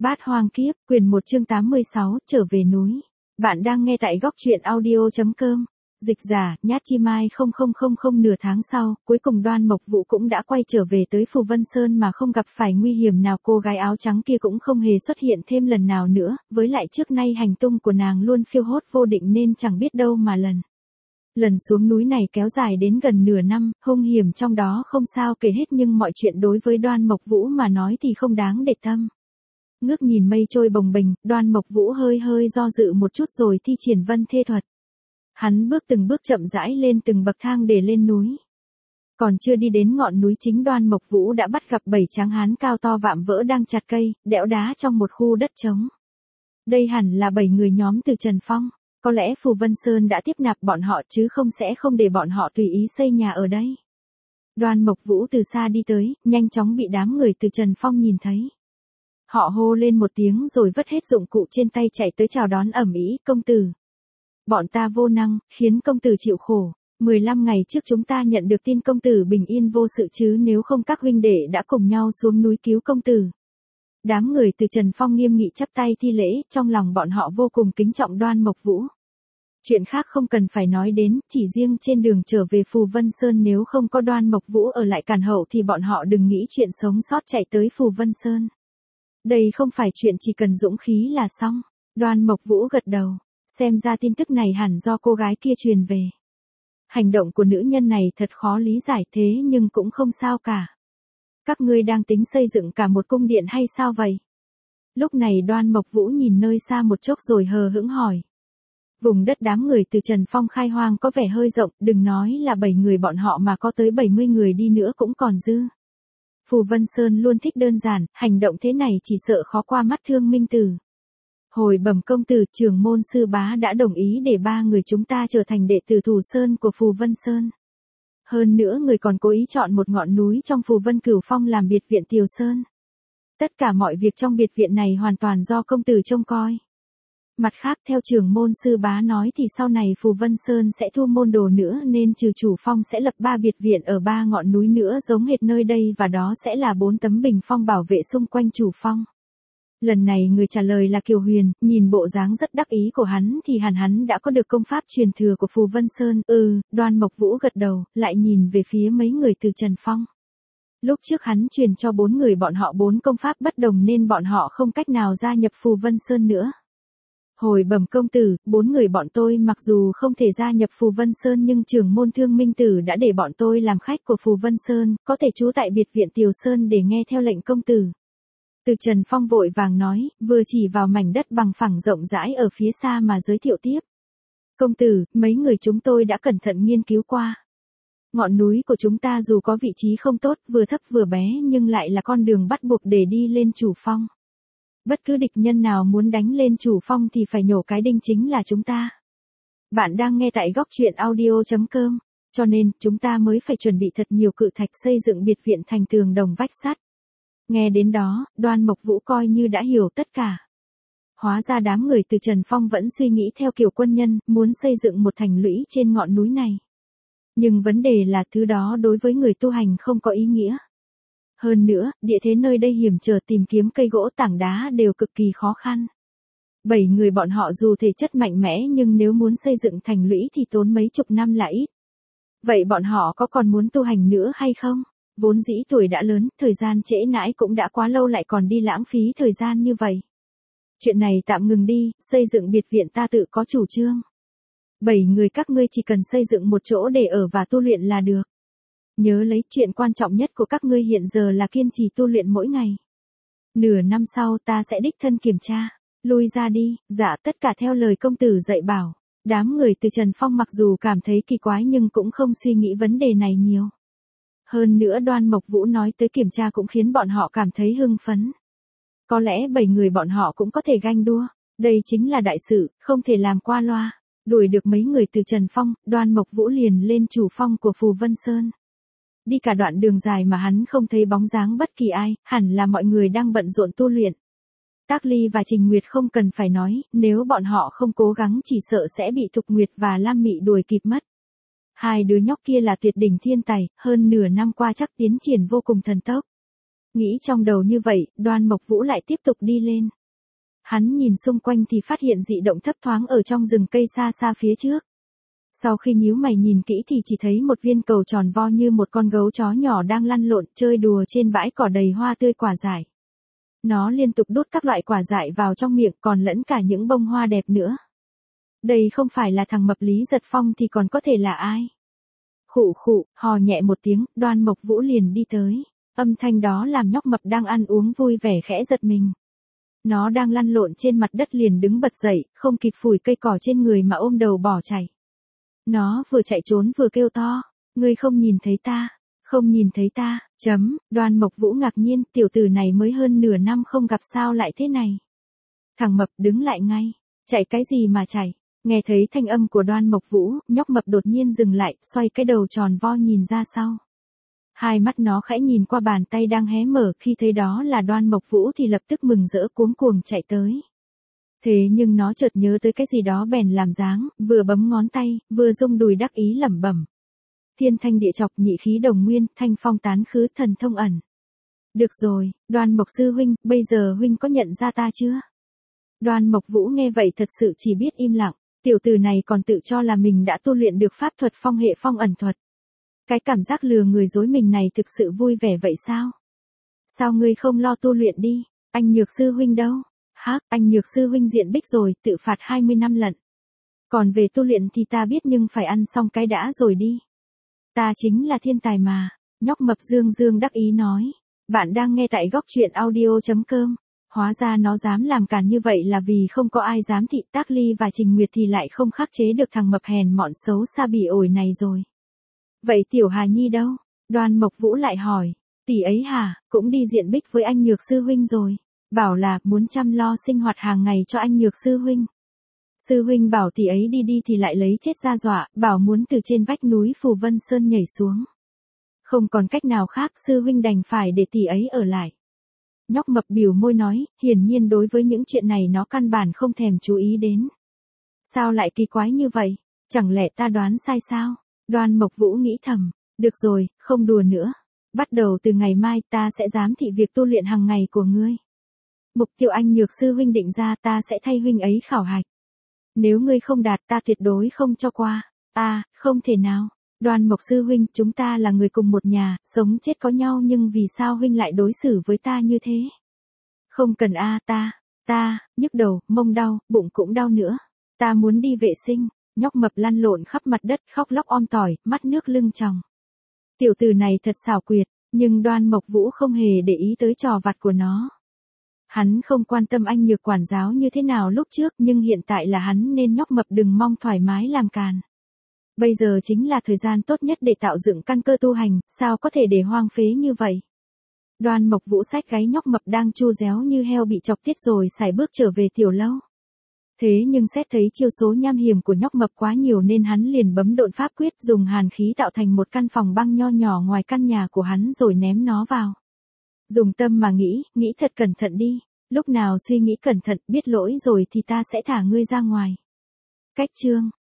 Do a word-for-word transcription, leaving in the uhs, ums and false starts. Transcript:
Bát Hoang Kiếp, quyển một chương tám mươi sáu, trở về núi. Bạn đang nghe tại góc truyện audio.com. Dịch giả, Nhát Chi Mai không không không không nửa tháng sau, cuối cùng Đoan Mộc Vũ cũng đã quay trở về tới Phù Vân Sơn mà không gặp phải nguy hiểm nào. Cô gái áo trắng kia cũng không hề xuất hiện thêm lần nào nữa, với lại trước nay hành tung của nàng luôn phiêu hốt vô định nên chẳng biết đâu mà lần. Lần xuống núi này kéo dài đến gần nửa năm, hung hiểm trong đó không sao kể hết nhưng mọi chuyện đối với Đoan Mộc Vũ mà nói thì không đáng để tâm. Ngước nhìn mây trôi bồng bềnh, Đoan Mộc Vũ hơi hơi do dự một chút rồi thi triển Vân Thê Thuật. Hắn bước từng bước chậm rãi lên từng bậc thang để lên núi. Còn chưa đi đến ngọn núi chính, Đoan Mộc Vũ đã bắt gặp bảy tráng hán cao to vạm vỡ đang chặt cây, đẽo đá trong một khu đất trống. Đây hẳn là bảy người nhóm từ Trần Phong. Có lẽ Phù Vân Sơn đã tiếp nạp bọn họ chứ không sẽ không để bọn họ tùy ý xây nhà ở đây. Đoan Mộc Vũ từ xa đi tới, nhanh chóng bị đám người từ Trần Phong nhìn thấy. Họ hô lên một tiếng rồi vứt hết dụng cụ trên tay chạy tới chào đón ầm ĩ. Công tử, bọn ta vô năng, khiến công tử chịu khổ. mười lăm ngày trước chúng ta nhận được tin công tử bình yên vô sự chứ nếu không các huynh đệ đã cùng nhau xuống núi cứu công tử. Đám người từ Trần Phong nghiêm nghị chắp tay thi lễ, trong lòng bọn họ vô cùng kính trọng Đoan Mộc Vũ. Chuyện khác không cần phải nói đến, chỉ riêng trên đường trở về Phù Vân Sơn nếu không có Đoan Mộc Vũ ở lại càn hậu thì bọn họ đừng nghĩ chuyện sống sót chạy tới Phù Vân Sơn. Đây không phải chuyện chỉ cần dũng khí là xong. Đoan Mộc Vũ gật đầu, xem ra tin tức này hẳn do cô gái kia truyền về. Hành động của nữ nhân này thật khó lý giải thế nhưng cũng không sao cả. Các ngươi đang tính xây dựng cả một cung điện hay sao vậy? Lúc này Đoan Mộc Vũ nhìn nơi xa một chốc rồi hờ hững hỏi. Vùng đất đám người từ Trần Phong khai hoang có vẻ hơi rộng, đừng nói là bảy người bọn họ mà có tới bảy mươi người đi nữa cũng còn dư. Phù Vân Sơn luôn thích đơn giản, hành động thế này chỉ sợ khó qua mắt Thương Minh Tử. Hồi bẩm công tử, trưởng môn sư bá đã đồng ý để ba người chúng ta trở thành đệ tử Thủ Sơn của Phù Vân Sơn. Hơn nữa người còn cố ý chọn một ngọn núi trong Phù Vân Cửu Phong làm biệt viện Tiều Sơn. Tất cả mọi việc trong biệt viện này hoàn toàn do công tử trông coi. Mặt khác theo trưởng môn sư bá nói thì sau này Phù Vân Sơn sẽ thu môn đồ nữa nên trừ chủ phong sẽ lập ba biệt viện ở ba ngọn núi nữa giống hệt nơi đây và đó sẽ là bốn tấm bình phong bảo vệ xung quanh chủ phong. Lần này người trả lời là Kiều Huyền, nhìn bộ dáng rất đắc ý của hắn thì hẳn hắn đã có được công pháp truyền thừa của Phù Vân Sơn. Ừ, Đoan Mộc Vũ gật đầu, lại nhìn về phía mấy người từ Trần Phong. Lúc trước hắn truyền cho bốn người bọn họ bốn công pháp bất đồng nên bọn họ không cách nào gia nhập Phù Vân Sơn nữa. Hồi bẩm công tử, bốn người bọn tôi mặc dù không thể gia nhập Phù Vân Sơn nhưng trưởng môn Thương Minh Tử đã để bọn tôi làm khách của Phù Vân Sơn, có thể trú tại biệt viện Tiều Sơn để nghe theo lệnh công tử. Từ Trần Phong vội vàng nói, vừa chỉ vào mảnh đất bằng phẳng rộng rãi ở phía xa mà giới thiệu tiếp. Công tử, mấy người chúng tôi đã cẩn thận nghiên cứu qua. Ngọn núi của chúng ta dù có vị trí không tốt, vừa thấp vừa bé nhưng lại là con đường bắt buộc để đi lên chủ phong. Bất cứ địch nhân nào muốn đánh lên chủ phong thì phải nhổ cái đinh chính là chúng ta. Bạn đang nghe tại góc truyện audio.com, cho nên chúng ta mới phải chuẩn bị thật nhiều cự thạch xây dựng biệt viện thành tường đồng vách sắt. Nghe đến đó, Đoan Mộc Vũ coi như đã hiểu tất cả. Hóa ra đám người từ Trần Phong vẫn suy nghĩ theo kiểu quân nhân, muốn xây dựng một thành lũy trên ngọn núi này. Nhưng vấn đề là thứ đó đối với người tu hành không có ý nghĩa. Hơn nữa, địa thế nơi đây hiểm trở, tìm kiếm cây gỗ tảng đá đều cực kỳ khó khăn. Bảy người bọn họ dù thể chất mạnh mẽ nhưng nếu muốn xây dựng thành lũy thì tốn mấy chục năm là ít. Vậy bọn họ có còn muốn tu hành nữa hay không? Vốn dĩ tuổi đã lớn, thời gian trễ nãi cũng đã quá lâu lại còn đi lãng phí thời gian như vậy. Chuyện này tạm ngừng đi, xây dựng biệt viện ta tự có chủ trương. Bảy người các ngươi chỉ cần xây dựng một chỗ để ở và tu luyện là được. Nhớ lấy chuyện quan trọng nhất của các ngươi hiện giờ là kiên trì tu luyện mỗi ngày. Nửa năm sau ta sẽ đích thân kiểm tra. Lui ra đi, dạ tất cả theo lời công tử dạy bảo. Đám người từ Trần Phong mặc dù cảm thấy kỳ quái nhưng cũng không suy nghĩ vấn đề này nhiều. Hơn nữa Đoan Mộc Vũ nói tới kiểm tra cũng khiến bọn họ cảm thấy hưng phấn. Có lẽ bảy người bọn họ cũng có thể ganh đua. Đây chính là đại sự, không thể làm qua loa. Đuổi được mấy người từ Trần Phong, Đoan Mộc Vũ liền lên chủ phong của Phù Vân Sơn. Đi cả đoạn đường dài mà hắn không thấy bóng dáng bất kỳ ai, hẳn là mọi người đang bận rộn tu luyện. Tác Ly và Trình Nguyệt không cần phải nói, nếu bọn họ không cố gắng chỉ sợ sẽ bị Thục Nguyệt và Lam Mị đuổi kịp mất. Hai đứa nhóc kia là tuyệt đỉnh thiên tài, hơn nửa năm qua chắc tiến triển vô cùng thần tốc. Nghĩ trong đầu như vậy, Đoan Mộc Vũ lại tiếp tục đi lên. Hắn nhìn xung quanh thì phát hiện dị động thấp thoáng ở trong rừng cây xa xa phía trước. Sau khi nhíu mày nhìn kỹ thì chỉ thấy một viên cầu tròn vo như một con gấu chó nhỏ đang lăn lộn chơi đùa trên bãi cỏ đầy hoa tươi quả dại. Nó liên tục đút các loại quả dại vào trong miệng còn lẫn cả những bông hoa đẹp nữa. Đây không phải là thằng mập Lý Giật Phong thì còn có thể là ai? Khụ khụ, hò nhẹ một tiếng, Đoan Mộc Vũ liền đi tới. Âm thanh đó làm nhóc mập đang ăn uống vui vẻ khẽ giật mình. Nó đang lăn lộn trên mặt đất liền đứng bật dậy, không kịp phủi cây cỏ trên người mà ôm đầu bỏ chạy. Nó vừa chạy trốn vừa kêu to, ngươi không nhìn thấy ta, không nhìn thấy ta, chấm, Đoan Mộc Vũ ngạc nhiên, tiểu tử này mới hơn nửa năm không gặp sao lại thế này. Thằng mập đứng lại ngay, chạy cái gì mà chạy, nghe thấy thanh âm của Đoan Mộc Vũ, nhóc mập đột nhiên dừng lại, xoay cái đầu tròn vo nhìn ra sau. Hai mắt nó khẽ nhìn qua bàn tay đang hé mở, khi thấy đó là Đoan Mộc Vũ thì lập tức mừng rỡ cuống cuồng chạy tới. Thế nhưng nó chợt nhớ tới cái gì đó bèn làm dáng, vừa bấm ngón tay, vừa rung đùi đắc ý lẩm bẩm. Thiên thanh địa chọc, nhị khí đồng nguyên, thanh phong tán khứ, thần thông ẩn. Được rồi, Đoan Mộc sư huynh, bây giờ huynh có nhận ra ta chưa? Đoan Mộc Vũ nghe vậy thật sự chỉ biết im lặng, tiểu tử này còn tự cho là mình đã tu luyện được pháp thuật phong hệ phong ẩn thuật. Cái cảm giác lừa người dối mình này thực sự vui vẻ vậy sao? Sao ngươi không lo tu luyện đi, anh Nhược sư huynh đâu? Hắc, anh Nhược sư huynh diện bích rồi, tự phạt hai mươi năm lận. Còn về tu luyện thì ta biết nhưng phải ăn xong cái đã rồi đi. Ta chính là thiên tài mà, nhóc mập dương dương đắc ý nói. Bạn đang nghe tại góc truyện audio chấm com. Hóa ra nó dám làm càn như vậy là vì không có ai dám thị Tác Ly và Trình Nguyệt thì lại không khắc chế được thằng mập hèn mọn xấu xa bỉ ổi này rồi. Vậy Tiểu Hà Nhi đâu? Đoan Mộc Vũ lại hỏi. Tỷ ấy hả, cũng đi diện bích với anh Nhược sư huynh rồi. Bảo là muốn chăm lo sinh hoạt hàng ngày cho anh Nhược sư huynh. Sư huynh bảo tỷ ấy đi đi thì lại lấy chết ra dọa, bảo muốn từ trên vách núi Phù Vân Sơn nhảy xuống. Không còn cách nào khác, sư huynh đành phải để tỷ ấy ở lại. Nhóc mập biểu môi nói, hiển nhiên đối với những chuyện này nó căn bản không thèm chú ý đến. Sao lại kỳ quái như vậy? Chẳng lẽ ta đoán sai sao? Đoan Mộc Vũ nghĩ thầm, được rồi, không đùa nữa. Bắt đầu từ ngày mai ta sẽ giám thị việc tu luyện hàng ngày của ngươi. Mục tiêu anh Nhược sư huynh định ra ta sẽ thay huynh ấy khảo hạch. Nếu ngươi không đạt ta tuyệt đối không cho qua. À, không thể nào. Đoan Mộc sư huynh, chúng ta là người cùng một nhà, sống chết có nhau nhưng vì sao huynh lại đối xử với ta như thế? Không cần a, ta, ta, nhức đầu, mông đau, bụng cũng đau nữa. Ta muốn đi vệ sinh. Nhóc mập lăn lộn khắp mặt đất khóc lóc om tỏi, mắt nước lưng tròng. Tiểu tử này thật xảo quyệt, nhưng Đoan Mộc Vũ không hề để ý tới trò vặt của nó. Hắn không quan tâm anh Nhược quản giáo như thế nào lúc trước nhưng hiện tại là hắn nên nhóc mập đừng mong thoải mái làm càn. Bây giờ chính là thời gian tốt nhất để tạo dựng căn cơ tu hành, sao có thể để hoang phế như vậy? Đoan Mộc Vũ xách gáy nhóc mập đang chu réo như heo bị chọc tiết rồi sải bước trở về tiểu lâu. Thế nhưng xét thấy chiêu số nham hiểm của nhóc mập quá nhiều nên hắn liền bấm độn pháp quyết dùng hàn khí tạo thành một căn phòng băng nho nhỏ ngoài căn nhà của hắn rồi ném nó vào. Dùng tâm mà nghĩ, nghĩ thật cẩn thận đi, lúc nào suy nghĩ cẩn thận biết lỗi rồi thì ta sẽ thả ngươi ra ngoài. Cách chương